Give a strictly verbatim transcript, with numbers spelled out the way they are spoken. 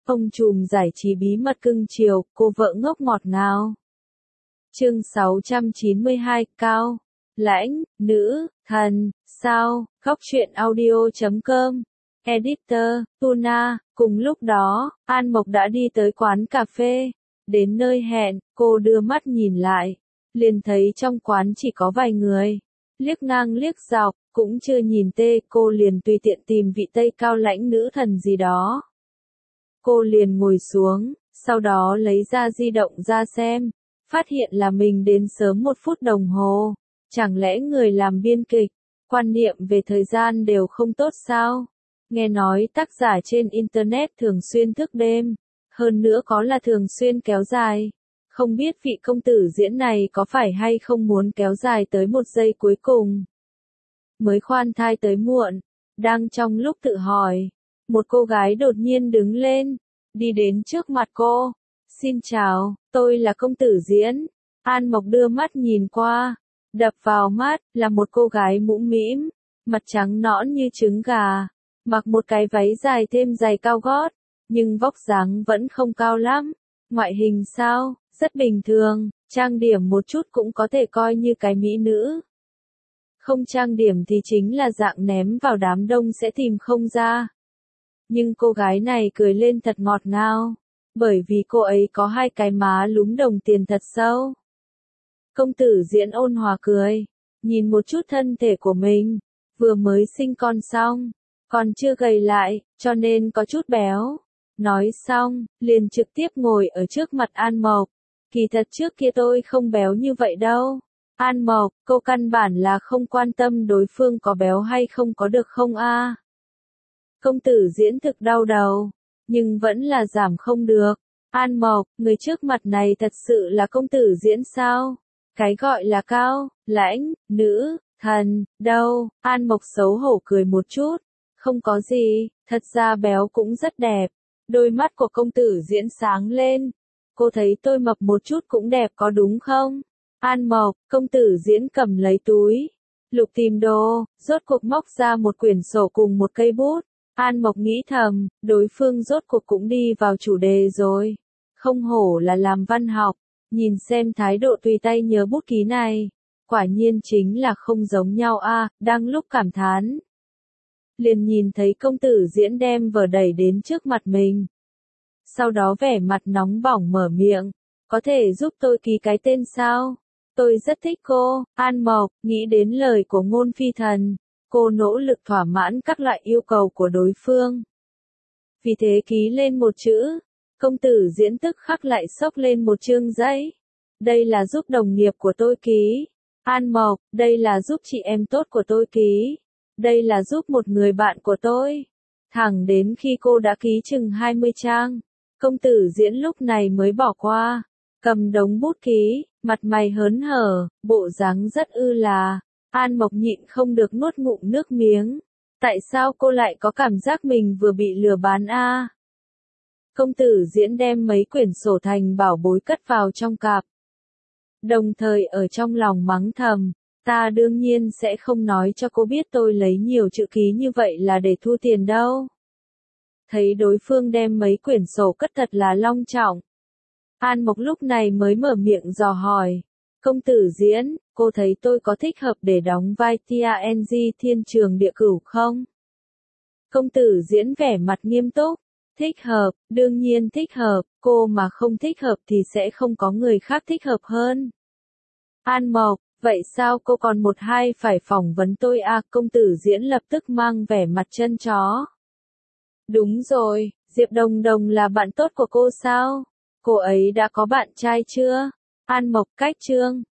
Ông trùm giải trí bí mật cưng chiều, cô vợ ngốc ngọt ngào. Chương sáu trăm chín mươi hai, Cao, Lãnh, Nữ, Thần, Sao, Góc truyện audio chấm com. Editor, Tuna. Cùng lúc đó, An Mộc đã đi tới quán cà phê. Đến nơi hẹn, cô đưa mắt nhìn lại. Liền thấy trong quán chỉ có vài người. Liếc ngang liếc dọc, cũng chưa nhìn tê, cô liền tùy tiện tìm vị Tây Cao Lãnh nữ thần gì đó. Cô liền ngồi xuống, sau đó lấy ra di động ra xem. Phát hiện là mình đến sớm một phút đồng hồ. Chẳng lẽ người làm biên kịch, quan niệm về thời gian đều không tốt sao? Nghe nói tác giả trên Internet thường xuyên thức đêm. Hơn nữa có là thường xuyên kéo dài. Không biết vị công tử diễn này có phải hay không muốn kéo dài tới một giây cuối cùng. Mới khoan thai tới muộn. Đang trong lúc tự hỏi. Một cô gái đột nhiên đứng lên. Đi đến trước mặt cô. Xin chào, tôi là công tử diễn. An Mộc đưa mắt nhìn qua. Đập vào mắt là một cô gái mũm mĩm. Mặt trắng nõn như trứng gà. Mặc một cái váy dài thêm giày cao gót. Nhưng vóc dáng vẫn không cao lắm. Ngoại hình sao? Rất bình thường. Trang điểm một chút cũng có thể coi như cái mỹ nữ. Không trang điểm thì chính là dạng ném vào đám đông sẽ tìm không ra. Nhưng cô gái này cười lên thật ngọt ngào. Bởi vì cô ấy có hai cái má lúm đồng tiền thật sâu. Công tử diễn ôn hòa cười. Nhìn một chút thân thể của mình. Vừa mới sinh con xong. Còn chưa gầy lại, cho nên có chút béo. Nói xong, liền trực tiếp ngồi ở trước mặt An Mộc. Kỳ thật trước kia tôi không béo như vậy đâu. An Mộc, cô căn bản là không quan tâm đối phương có béo hay không có được không a? Công tử diễn thực đau đầu. Nhưng vẫn là giảm không được. An Mộc, người trước mặt này thật sự là công tử diễn sao? Cái gọi là Cao, Lãnh, Nữ, Thần, đâu? An Mộc xấu hổ cười một chút. Không có gì, thật ra béo cũng rất đẹp. Đôi mắt của công tử diễn sáng lên. Cô thấy tôi mập một chút cũng đẹp có đúng không? An Mộc, công tử diễn cầm lấy túi. Lục tìm đồ, rốt cuộc móc ra một quyển sổ cùng một cây bút. An Mộc nghĩ thầm, đối phương rốt cuộc cũng đi vào chủ đề rồi. Không hổ là làm văn học, nhìn xem thái độ tùy tay nhớ bút ký này. Quả nhiên chính là không giống nhau a. Đang lúc cảm thán. Liền nhìn thấy công tử diễn đem vở đẩy đến trước mặt mình. Sau đó vẻ mặt nóng bỏng mở miệng. Có thể giúp tôi ký cái tên sao? Tôi rất thích cô. An Mộc, nghĩ đến lời của Ngôn Phi Thần. Cô nỗ lực thỏa mãn các loại yêu cầu của đối phương. Vì thế ký lên một chữ. Công tử diễn tức khắc lại xốc lên một chương giấy. Đây là giúp đồng nghiệp của tôi ký. An Mộc, đây là giúp chị em tốt của tôi ký. Đây là giúp một người bạn của tôi. Thẳng đến khi cô đã ký chừng hai mươi trang. Công tử diễn lúc này mới bỏ qua. Cầm đống bút ký, mặt mày hớn hở, bộ dáng rất ư là. An Mộc nhịn không được nuốt ngụm nước miếng. Tại sao cô lại có cảm giác mình vừa bị lừa bán a? Công tử diễn đem mấy quyển sổ thành bảo bối cất vào trong cặp. Đồng thời ở trong lòng mắng thầm. Ta đương nhiên sẽ không nói cho cô biết tôi lấy nhiều chữ ký như vậy là để thu tiền đâu. Thấy đối phương đem mấy quyển sổ cất thật là long trọng. An Mộc lúc này mới mở miệng dò hỏi. Công tử diễn, cô thấy tôi có thích hợp để đóng vai Tiang Thiên Trường Địa Cửu không? Công tử diễn vẻ mặt nghiêm túc. Thích hợp, đương nhiên thích hợp, cô mà không thích hợp thì sẽ không có người khác thích hợp hơn. An Mộc, vậy sao cô còn một hai phải phỏng vấn tôi à? Công tử diễn lập tức mang vẻ mặt chân chó. Đúng rồi, Diệp Đồng Đồng là bạn tốt của cô sao? Cô ấy đã có bạn trai chưa? An Mộc cách chương.